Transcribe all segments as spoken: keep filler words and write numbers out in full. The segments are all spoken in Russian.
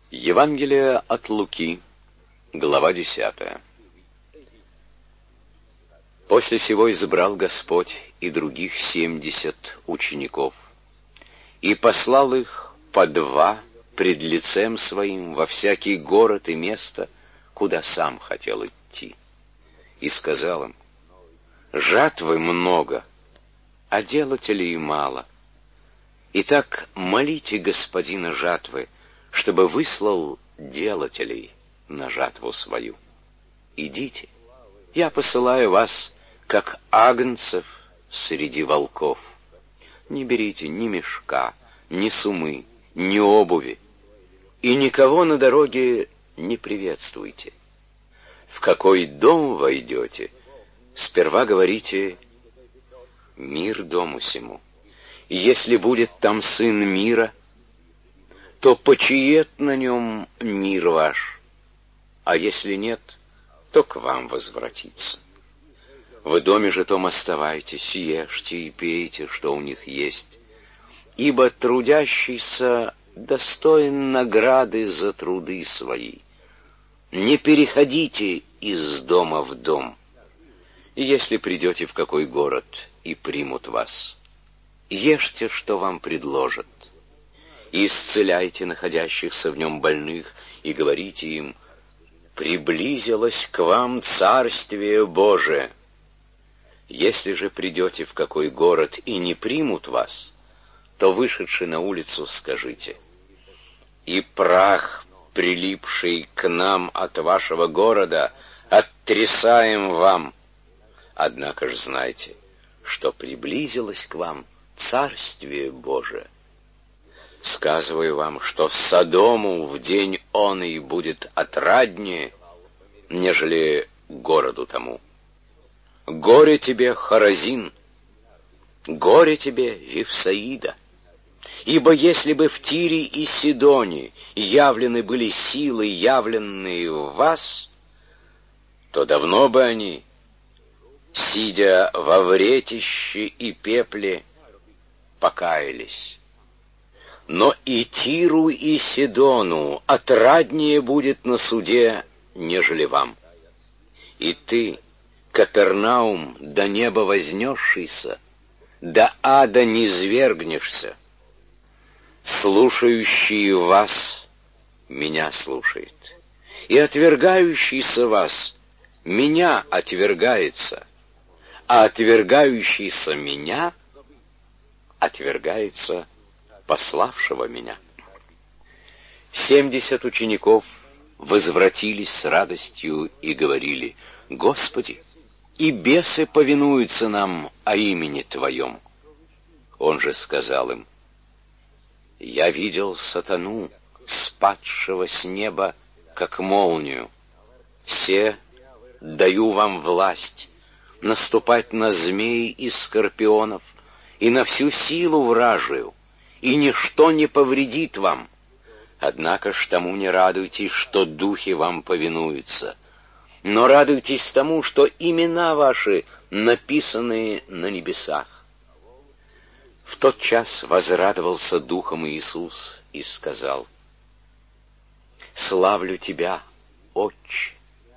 Евангелие от Луки, глава десятая. После сего избрал Господь и других семьдесят учеников, и послал их по два пред лицем своим во всякий город и место, куда сам хотел идти. И сказал им: жатвы много, а делателей мало. Итак, молите Господина жатвы, чтобы выслал делателей на жатву свою. Идите, я посылаю вас, как агнцев среди волков. Не берите ни мешка, ни сумы, ни обуви, и никого на дороге не приветствуйте. В какой дом войдете, сперва говорите: мир дому сему. И если будет там сын мира, то почиет на нем мир ваш, а если нет, то к вам возвратится. В доме же том оставайтесь, ешьте и пейте, что у них есть, ибо трудящийся достоин награды за труды свои. Не переходите из дома в дом. И если придете в какой город и примут вас, ешьте, что вам предложат, и исцеляйте находящихся в нем больных, и говорите им: приблизилось к вам Царствие Божие. Если же придете в какой город и не примут вас, то, вышедши на улицу, скажите: и прах, прилипший к нам от вашего города, оттрясаем вам. Однако ж знайте, что приблизилось к вам Царствие Божие. Сказываю вам, что Содому в день он и будет отраднее, нежели городу тому. Горе тебе, Хоразин! Горе тебе, Вифсаида! Ибо если бы в Тире и Сидоне явлены были силы, явленные в вас, то давно бы они, сидя во вретище и пепле, покаялись. Но и Тиру, и Сидону отраднее будет на суде, нежели вам. И ты, Капернаум, до неба вознесшийся, до ада низвергнешься. Слушающий вас меня слушает, и отвергающийся вас меня отвергается, а отвергающийся меня отвергается пославшего меня. Семьдесят учеников возвратились с радостью и говорили: Господи, и бесы повинуются нам о имени Твоем. Он же сказал им: я видел сатану, спадшего с неба, как молнию. Се даю вам власть наступать на змей и скорпионов и на всю силу вражию, и ничто не повредит вам. Однако ж тому не радуйтесь, что духи вам повинуются, но радуйтесь тому, что имена ваши написаны на небесах. В тот час возрадовался духом Иисус и сказал: славлю Тебя, Отче,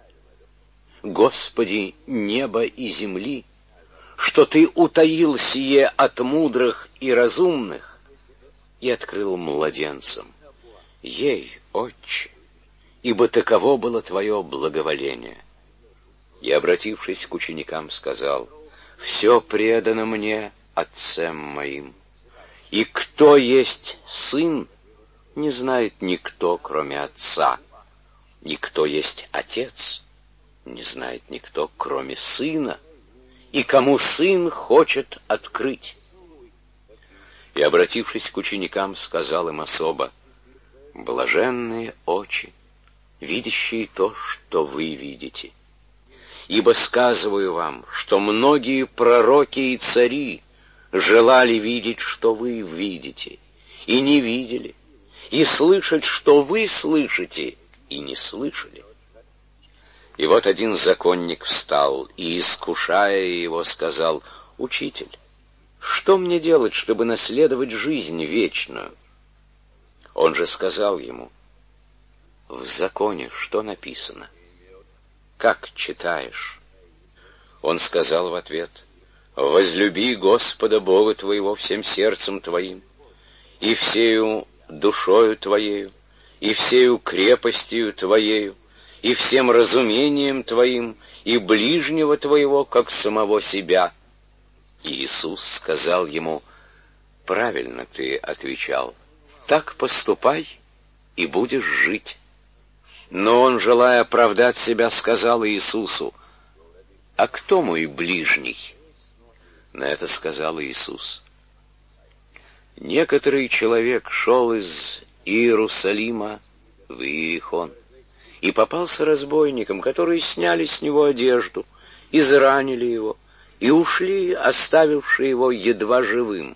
Господи неба и земли, что Ты утаил сие от мудрых и разумных и открыл младенцам. Ей, Отче, ибо таково было Твое благоволение. И, обратившись к ученикам, сказал: все предано мне Отцем моим, и кто есть Сын, не знает никто, кроме Отца, и кто есть Отец, не знает никто, кроме Сына, и кому Сын хочет открыть. И, обратившись к ученикам, сказал им особо: блаженные очи, видящие то, что вы видите. Ибо сказываю вам, что многие пророки и цари желали видеть, что вы видите, и не видели, и слышать, что вы слышите, и не слышали. И вот один законник встал и, искушая его, сказал: учитель, что мне делать, чтобы наследовать жизнь вечную? Он же сказал ему: в законе что написано? Как читаешь?» Он сказал в ответ: «Возлюби Господа Бога твоего всем сердцем твоим, и всею душою твоею, и всею крепостью твоею, и всем разумением твоим, и ближнего твоего, как самого себя». И Иисус сказал ему: «Правильно ты отвечал, так поступай, и будешь жить». Но он, желая оправдать себя, сказал Иисусу: «А кто мой ближний?» На это сказал Иисус: «Некоторый человек шел из Иерусалима в Иерихон и попался разбойникам, которые сняли с него одежду, изранили его и ушли, оставивши его едва живым.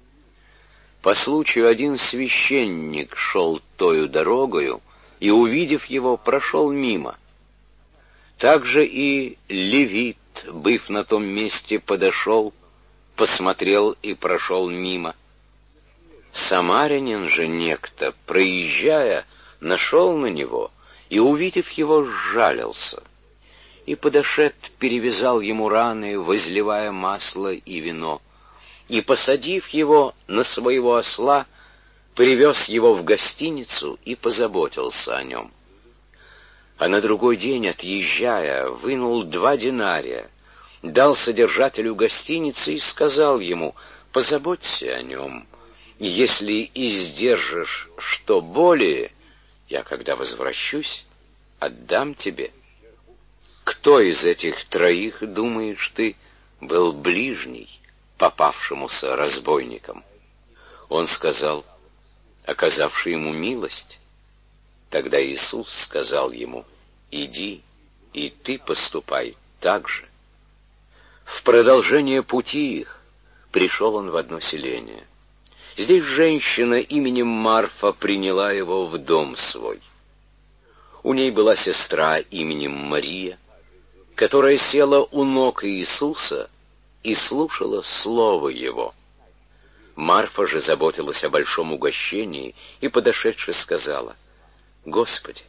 По случаю один священник шел тою дорогою и, увидев его, прошел мимо. Также и левит, быв на том месте, подошел, посмотрел и прошел мимо. Самарянин же некто, проезжая, нашел на него и, увидев его, сжалился. И, подошед, перевязал ему раны, возливая масло и вино, и, посадив его на своего осла, привез его в гостиницу и позаботился о нем. А на другой день, отъезжая, вынул два динария, дал содержателю гостиницы и сказал ему: «Позаботься о нем, и если издержишь что более, я, когда возвращусь, отдам тебе». Кто из этих троих, думаешь ты, был ближний попавшемуся разбойникам? Он сказал: оказавший ему милость. Тогда Иисус сказал ему: иди, и ты поступай так же. В продолжение пути их пришел он в одно селение. Здесь женщина именем Марфа приняла его в дом свой. У ней была сестра именем Мария, которая села у ног Иисуса и слушала слово его. Марфа же заботилась о большом угощении и, подошедши, сказала: «Господи,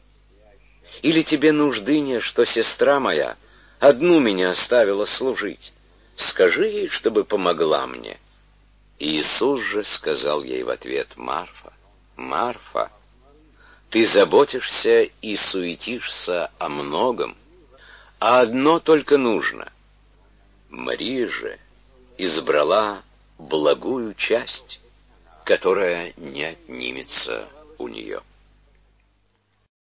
или тебе нужды не, что сестра моя одну меня оставила служить? Скажи ей, чтобы помогла мне». Иисус же сказал ей в ответ: «Марфа, Марфа, ты заботишься и суетишься о многом, а одно только нужно. Мария же избрала благую часть, которая не отнимется у нее».